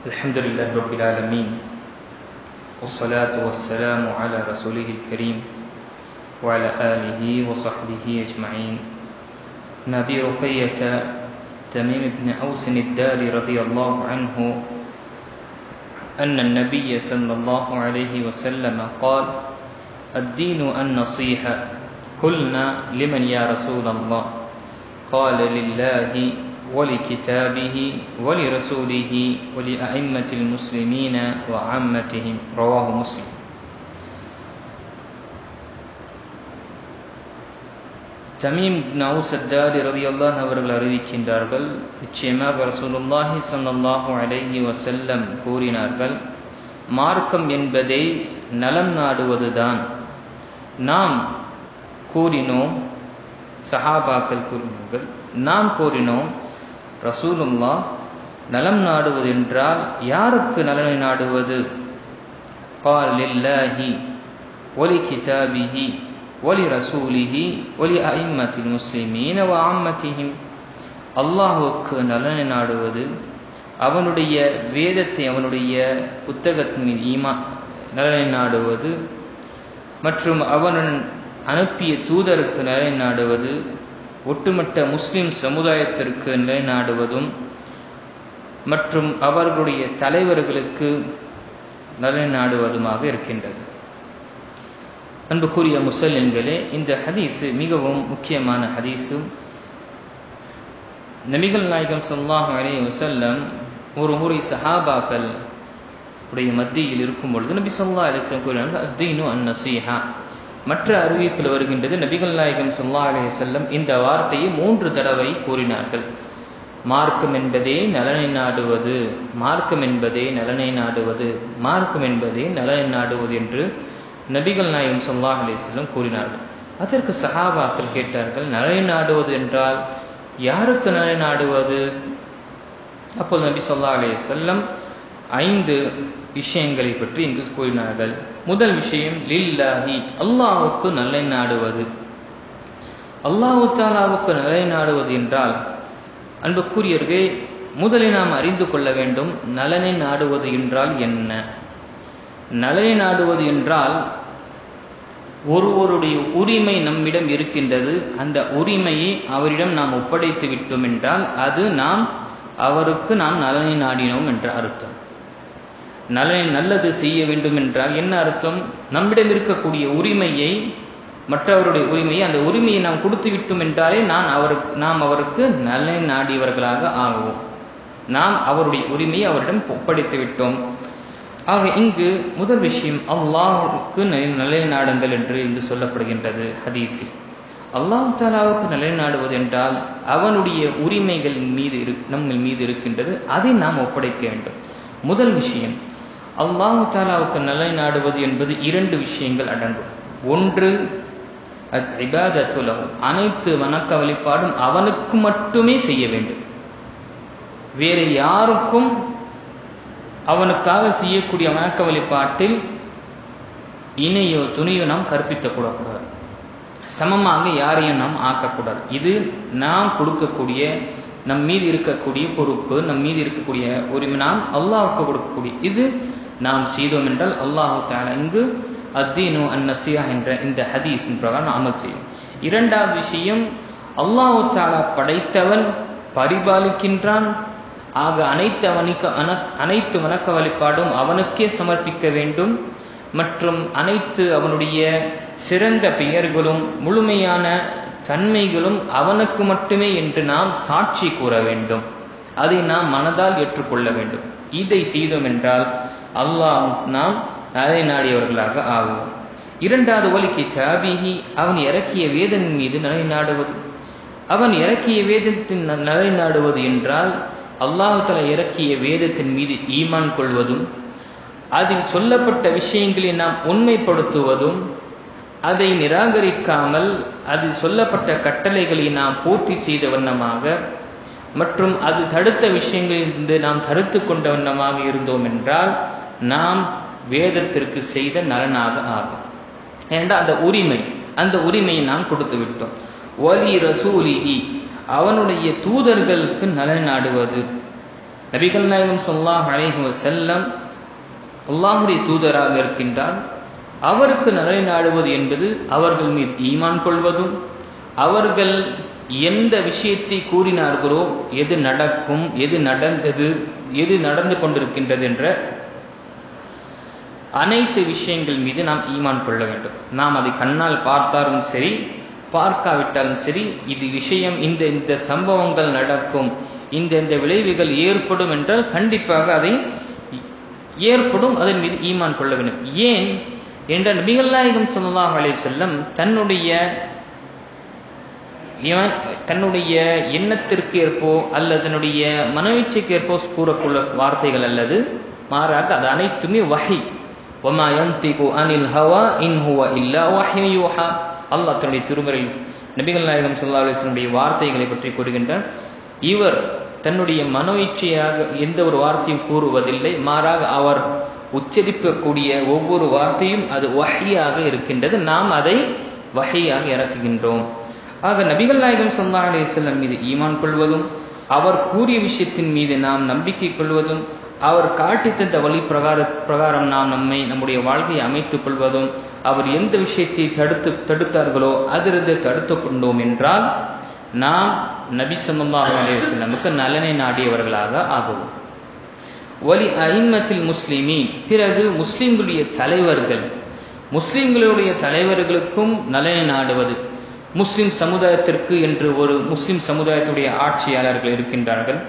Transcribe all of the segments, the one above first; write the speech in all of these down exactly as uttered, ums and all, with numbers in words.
الحمد لله رب العالمين والصلاة والسلام على رسوله الكريم وعلى آله وصحبه أجمعين. نبي رقية تميم بن أوس الداري رضي الله عنه أن النبي صلى الله عليه وسلم قال: الدين النصيحة. قلنا: لمن يا رسول الله؟ قال: لله ولكتابه ولرسوله ولأئمة المسلمين وعامتهم. رواه مسلم. Tamim இப்னு house அத்தாரி ரலியல்லாஹு அவர்கள் அறிவிக்கின்றார்கள், நிச்சயமாக ரசூலுல்லாஹி ஸல்லல்லாஹு அலைஹி வஸல்லம் கூறினார்கள், மார்க்கம் என்பதை நலம் நாடுவதுதான். நாம் கூறினோம், சஹாபாக்கள் கூறினார்கள், நாம் கூறினோம், ரசூலுல்லாஹ் நலம் நாடுவது என்றால் யாருக்கு நலனை நாடுவது? قال لله ولكتابه ولرسوله ولأئمة المسلمين وعامتهم. அல்லாஹ்வுக்கு நலனை நாடுவது, அவனுடைய வேதத்தை, அவனுடைய புத்தகத்தின் மீது ஈமான் நலனை நாடுவது, மற்றும் அவனுடன் அனுப்பிய தூதருக்கு நலனை நாடுவது, ஒட்டுமொத்த முஸ்லிம் சமுதாயத்திற்கு நிலைநாடுவதும், மற்றும் அவர்களுடைய தலைவர்களுக்கு நிலைநாடுவதுமாக இருக்கின்றது. அன்புக்குரிய முஸ்லிம்களே, இந்த ஹதீஸ் மிகவும் முக்கியமான ஹதீஸ். நபிகள் நாயகம் ஸல்லல்லாஹு அலைஹி வஸல்லம் ஒரு முறை சஹாபாக்கள் உடைய மத்தியில் இருக்கும் பொழுது நபி ஸல்லல்லாஹு அலைஹி வஸல்லம் கூறினார்கள், அத்தீனு அன்-நஸீஹா. மற்ற அறிவிப்பில் வருகின்றது, நபிகள் நாயகம் ஸல்லல்லாஹு அலைஹி வஸல்லம் இந்த வார்த்தையை மூன்று தடவை கூறினார்கள். மார்க்கம் என்பதே நலனை நாடுவது, மார்க்கம் என்பதே நலனை நாடுவது, மார்க்கம் என்பதே நலனை நாடுவது என்று நபிகள் நாயகம் ஸல்லல்லாஹு அலைஹி வஸல்லம் கூறினார்கள். அதற்கு சஹாபாக்கள் கேட்டார்கள், நலனை நாடுவது என்றால் யாருக்கு நலனை நாடுவது? அப்போது நபி ஸல்லல்லாஹு அலைஹி வஸல்லம் ஐந்து விஷயங்களை பற்றி இங்கு கூறினார்கள். முதல் விஷயம், லில்லாஹி, அல்லாஹ்வுக்கு நலனை நாடுவது. அல்லாஹ் தஆலாவுக்கு நலனை நாடுவது என்றால், அன்புக்குரியவர்களே, முதலில் நாம் அறிந்து கொள்ள வேண்டும், நலனை நாடுவது என்றால் என்ன? நலனை நாடுவது என்றால், ஒருவருடைய உரிமை நம்மிடம் இருக்கின்றது, அந்த உரிமையை அவரிடம் நாம் ஒப்படைத்து விட்டோம் என்றால் அது நாம் அவருக்கு நாம் நலனை நாடினோம் என்ற அர்த்தம். நலனை நல்லது செய்ய வேண்டும் என்றால் என்ன அர்த்தம்? நம்மிடம் இருக்கக்கூடிய உரிமையை, மற்றவருடைய உரிமையை, அந்த உரிமையை நாம் கொடுத்து விட்டோம் என்றாலே நான் அவருக்கு நாம் அவருக்கு நலனை நாடியவர்களாக ஆகுவோம். நாம் அவருடைய உரிமையை அவரிடம் ஒப்படைத்து விட்டோம். ஆக இங்கு முதல் விஷயம், அல்லாஹ்வுக்கு நலனை நாடுங்கள் என்று இங்கு சொல்லப்படுகின்றது ஹதீஸில். அல்லாஹ் தஆலாவுக்கு நலனை நாடுவது என்றால் அவனுடைய உரிமைகள் மீது நம்ம மீது இருக்கின்றது, அதை நாம் ஒப்படைக்க வேண்டும். முதல் விஷயம், அல்லாஹ் தஆலாவுக்கு நலனை நாடுவது என்பது இரண்டு விஷயங்கள் அடங்கும். ஒன்று, இபாதத்து லஹு, அனைத்து வணக்க வழிபாடும் அவனுக்கு மட்டுமே செய்ய வேண்டும். வேறு யாருக்கும் அவனுக்காக செய்யக்கூடிய வணக்க வழிபாட்டில் இணையோ துணையோ நாம் கற்பிக்கக்கூடாது, சமமாக யாரையும் நாம் ஆக்கக்கூடாது. இது நாம் கொடுக்கக்கூடிய, நம் மீது இருக்கக்கூடிய பொறுப்பு, நம் மீது இருக்கக்கூடிய உரிமை, நாம் அல்லாஹ்வுக்கு கொடுக்கக்கூடிய. இது நாம் செய்தோம் என்றால் அல்லாஹ் தஆலா இங்கு அத்தீனு அன்-நஸீஹா என்ற இந்த ஹதீஸின் பிரகாரம் அமல் செய்யும். இரண்டாவது விஷயம், அல்லாஹ் தஆலா படைத்தவன், பரிபாலிக்கின்றான். ஆக அனைத்து அவனுக்கு அனைத்து வணக்க வழிபாடும் அவனுக்கே சமர்ப்பிக்க வேண்டும், மற்றும் அனைத்து அவனுடைய சிறந்த பெயர்களும் முழுமையான தன்மைகளும் அவனுக்கு மட்டுமே என்று நாம் சாட்சி கூற வேண்டும். அதை நாம் மனதால் ஏற்றுக்கொள்ள வேண்டும். இதை செய்தோம் என்றால் அல்லாஹ் நாம் நலனை நாடியவர்களாக ஆகுவோம். இரண்டாவது, வலி கிதாபிஹி, அவன் இறக்கிய வேதத்தின் மீது நலனை நாடுவது. அவன் இறக்கிய வேதத்தின் நலனை நாடுவது என்றால் அல்லாஹ் தஆலா இறக்கிய வேதத்தின் மீது ஈமான் கொள்வதும், அதில் சொல்லப்பட்ட விஷயங்களை நாம் உண்மைப்படுத்துவதும், அதை நிராகரிக்காமல் அதில் சொல்லப்பட்ட கட்டளைகளை நாம் பூர்த்தி செய்த வண்ணமாக, மற்றும் அது தடுத்த விஷயங்களிலிருந்து நாம் தடுத்து கொண்ட வண்ணமாக இருந்தோம் என்றால் நாம் வேதத்திற்கு செய்த நலனாக ஆகும். ஏனென்றால் அந்த உரிமை அந்த உரிமையை நாம் கொடுத்து விட்டோம். வலி ரசூலிஹி, அவனுடைய தூதர்களுக்கு நலன் நாடுவது. நபிகள் நாயகம் ஸல்லல்லாஹு அலைஹி வஸல்லம் அல்லாஹ்வுடைய தூதராக இருக்கின்றார். அவருக்கு நலனை நாடுவது என்பது அவர்கள் மீது ஈமான் கொள்வதும், அவர்கள் எந்த விஷயத்தை கூறினார்களோ எது நடக்கும், எது நடந்தது, எது நடந்து கொண்டிருக்கின்றது என்ற அனைத்து விஷயங்கள் மீது நாம் ஈமான் கொள்ள வேண்டும். நாம் அதை கண்ணால் பார்த்தாலும் சரி, பார்க்காவிட்டாலும் சரி, இது விஷயம், இந்த இந்த சம்பவங்கள் நடக்கும், இந்த இந்த விளைவுகள் ஏற்படும் என்றால் கண்டிப்பாக அதை ஏற்படும், அதன் மீது ஈமான் கொள்ள வேண்டும். ஏன் என்றால் நபிகள் நாயகம் ஸல்லல்லாஹு அலைஹி வஸல்லம் தன்னுடைய தன்னுடைய எண்ணத்திற்கு ஏற்போ அல்லது தன்னுடைய மனோயிச்சைக்கு ஏற்போ கூறக்கூடிய வார்த்தைகள் அல்லது மாறாக அது அனைத்துமே வஹி. வமா யன்திகு அனில் ஹவா இன் ஹுவ இல்லா வஹ்யு யூஹா. அல்லாஹ் தன்னுடைய திருமறையில் நபிகள் நாயகம் ஸல்லல்லாஹு அலைஹி வஸல்லம் வார்த்தைகளை பற்றி கூறுகின்றார். இவர் தன்னுடைய மனோயிச்சையாக எந்த ஒரு வார்த்தையும் கூறுவதில்லை, மாறாக அவர் உச்சரிக்கக்கூடிய ஒவ்வொரு வார்த்தையும் அது வஹியாக இருக்கின்றது. நாம் அதை வஹியாக இறக்குகின்றோம். ஆக நபிகள் நாயகம் ஸல்லல்லாஹு அலைஹி வஸல்லம் மீது ஈமான் கொள்வதும், அவர் கூறிய விஷயத்தின் மீது நாம் நம்பிக்கை கொள்வதும், அவர் காட்டி தந்த வழி பிரகார பிரகாரம் நாம் நம்மை நம்முடைய வாழ்க்கையை அமைத்துக் கொள்வதும், அவர் எந்த விஷயத்தை தடுத்து தடுத்தார்களோ அதிலிருந்து தடுத்து கொண்டோம் என்றால் நாம் நபி ஸல்லல்லாஹு அலைஹி வஸல்லமுக்கு நலனை நாடியவர்களாக ஆகுவோம். வலி அஇம்மத்தில் முஸ்லிமீன், பிறகு முஸ்லிம்களுடைய தலைவர்கள், முஸ்லிம்களுடைய தலைவர்களுக்கும் நலனை நாடுவது. முஸ்லிம் சமுதாயத்திற்கு என்று ஒரு முஸ்லிம் சமுதாயத்துடைய ஆட்சியாளர்கள் இருக்கின்றார்கள்.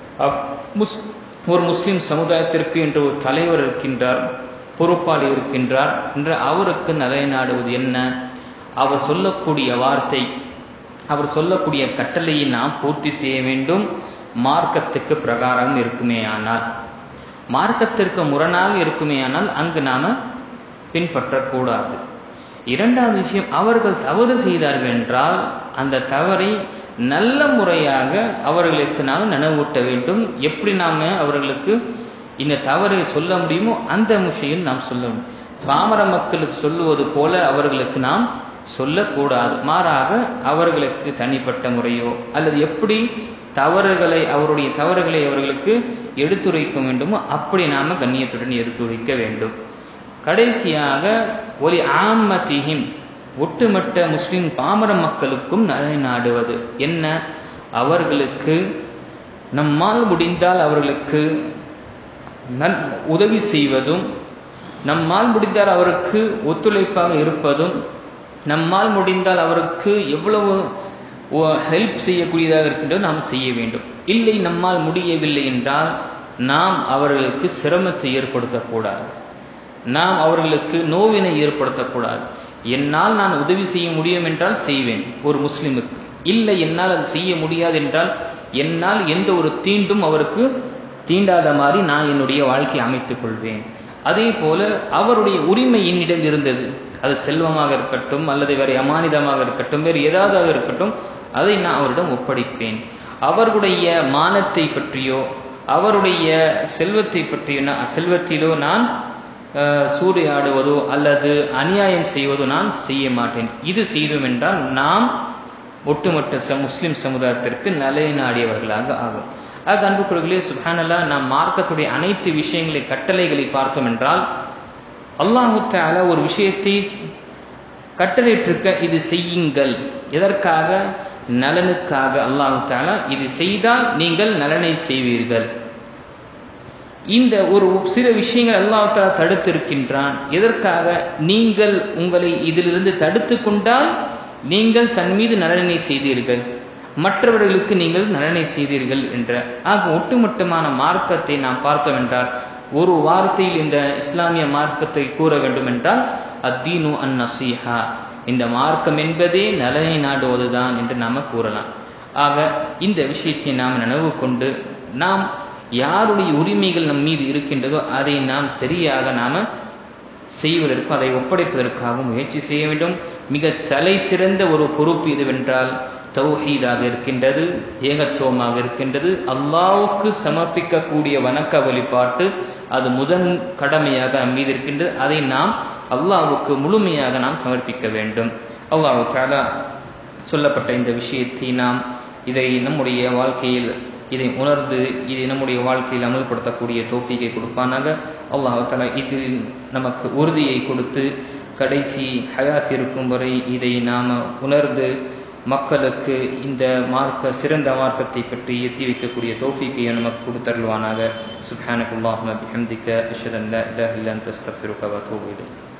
ஒரு முஸ்லிம் சமுதாயத்திற்கு என்று ஒரு தலைவர் இருக்கின்றார், பொறுப்பாளி இருக்கின்றார் என்று அவருக்கு நலனை நாடுவது என்ன? அவர் சொல்லக்கூடிய வார்த்தை, அவர் சொல்லக்கூடிய கட்டளையை நாம் பூர்த்தி செய்ய வேண்டும். மார்க்கத்துக்கு பிரகாரம் இருக்குமேயானால், மார்க்கத்திற்கு முரணாக இருக்குமேயானால் அங்கு நாம பின்பற்றக்கூடாது. இரண்டாவது விஷயம், அவர்கள் தவறு செய்தார்கள் என்றால் அந்த தவறை நல்ல முறையாக அவர்களுக்கு நாம் நினைவூட்ட வேண்டும். எப்படி நாம அவர்களுக்கு இந்த தவறை சொல்ல முடியுமோ அந்த விஷயம் நாம் சொல்ல வேண்டும். பாமர மக்களுக்கு சொல்லுவது போல அவர்களுக்கு நாம் சொல்லக்கூடாது. மாறாக அவர்களுக்கு தனிப்பட்ட முறையோ அல்லது எப்படி தவறுகளை அவருடைய தவறுகளை அவர்களுக்கு எடுத்துரைக்க வேண்டுமோ அப்படி நாம கண்ணியத்துடன் எடுத்துரைக்க வேண்டும். கடைசியாக ஒலி ஆம்மதிஹிம், ஒட்டுமொத்த முஸ்லிம் பாமர மக்களுக்கும் நலனை நாடுவது என்ன? அவர்களுக்கு நம்மால் முடிந்தால் அவர்களுக்கு நல் உதவி செய்வதும், நம்மால் முடிந்தால் அவருக்கு ஒத்துழைப்பாக இருப்பதும், நம்மால் முடிந்தால் அவருக்கு எவ்வளவு ஹெல்ப் செய்யக்கூடியதாக இருக்கின்றதோ நாம் செய்ய வேண்டும். இல்லை நம்மால் முடியவில்லை என்றால் நாம் அவர்களுக்கு சிரமத்தை ஏற்படுத்தக்கூடாது, நாம் அவர்களுக்கு நோவினை ஏற்படுத்தக்கூடாது. என்னால் நான் உதவி செய்ய முடியும் என்றால் செய்வேன் ஒரு முஸ்லிமுக்கு, இல்லை என்னால் அது செய்ய முடியாது என்றால் என்னால் எந்த ஒரு தீண்டும் அவருக்கு தீண்டாத மாதிரி நான் என்னுடைய வாழ்க்கையை அமைத்துக் கொள்வேன். அதே போல அவருடைய உரிமை என்னிடம் இருந்தது, அது செல்வமாக இருக்கட்டும் அல்லது வேறு அமானிதமாக இருக்கட்டும் வேறு ஏதாவது இருக்கட்டும், அதை நான் அவரிடம் ஒப்படைப்பேன். அவர்களுடைய மானத்தை பற்றியோ அவருடைய செல்வத்தை பற்றியோ செல்வத்திலோ நான் சூறையாடுவதோ அல்லது அநியாயம் செய்வதோ நான் செய்ய மாட்டேன். இது செய்தோம் என்றால் நாம் ஒட்டுமொத்த முஸ்லிம் சமுதாயத்திற்கு நலனை நாடியவர்களாக ஆகும். ஆக அன்புக்குரியவர்களே, சுப்ஹானல்லாஹ், நாம் மார்க்கத்துடைய அனைத்து விஷயங்களை கட்டளைகளை பார்த்தோம் என்றால் அல்லாஹ் தஆலா ஒரு விஷயத்தை கட்டளையிட்டிருக்க, இது செய்யுங்கள். எதற்காக? நலனுக்காக. அல்லாஹ் தஆலா இது செய்தால் நீங்கள் நலனை செய்வீர்கள். இந்த ஒரு சில விஷயங்கள் அல்லாஹ் தஆலா தடுத்திருக்கின்றான். எதற்காக? நீங்கள் உங்களை இதிலிருந்து தடுத்து கொண்டால் நீங்கள் தன் மீது நலனை செய்தீர்கள், மற்றவர்களுக்கு நீங்கள் நலனை செய்தீர்கள் என்ற. ஆக ஒட்டுமொத்தமான மார்க்கத்தை நாம் பார்த்தோம் என்றால் ஒரு வார்த்தையில் இந்த இஸ்லாமிய மார்க்கத்தை கூற வேண்டும் என்றால் அத்தீனு அன் நசீஹா, இந்த மார்க்கம் என்பதே நலனை நாடுவதுதான் என்று நாம கூறலாம். ஆக இந்த விஷயத்தை நாம் நினைவு கொண்டு நாம் யாருடைய உரிமைகள் நம் மீது இருக்கின்றதோ அதை நாம் சரியாக நாம செய்வதற்கும் அதை ஒப்படைப்பதற்காக முயற்சி செய்ய வேண்டும். மிக தலை சிறந்த ஒரு பொறுப்பு இதுவென்றால் தௌஹீதாக இருக்கின்றது, ஏகத்துவமாக இருக்கின்றது. அல்லாஹ்வுக்கு சமர்ப்பிக்கக்கூடிய வணக்க வழிபாட்டு அது முதன் கடமையாக நம் மீது இருக்கின்றது. அதை நாம் அல்லாஹ்வுக்கு முழுமையாக நாம் சமர்ப்பிக்க வேண்டும். அல்லாஹ் தஆலா சொல்லப்பட்ட இந்த விஷயத்தை நாம் இதை நம்முடைய வாழ்க்கையில் இதை உணர்ந்து இதை நம்முடைய வாழ்க்கையில் அமல்படுத்தக்கூடிய தௌஃபீகை கொடுப்பானாக. அல்லாஹ் தஆலா இதில் நமக்கு உறுதியை கொடுத்து கடைசி ஹயாத் இருக்கும் வரை இதை நாம் உணர்ந்து மக்களுக்கு இந்த மார்க்க சிறந்த மார்க்கத்தை பற்றி எத்தி வைக்கக்கூடிய தௌஃபீகை நமக்கு கொடுத்தருள்வானாக. சுப்ஹானக்கல்லாஹும்ம பிஹம்திக அஷ்ஹது அன் லா இலாஹா இல்லா அன்த அஸ்தக்ஃபிருக வ அத்தூபு இலைக்.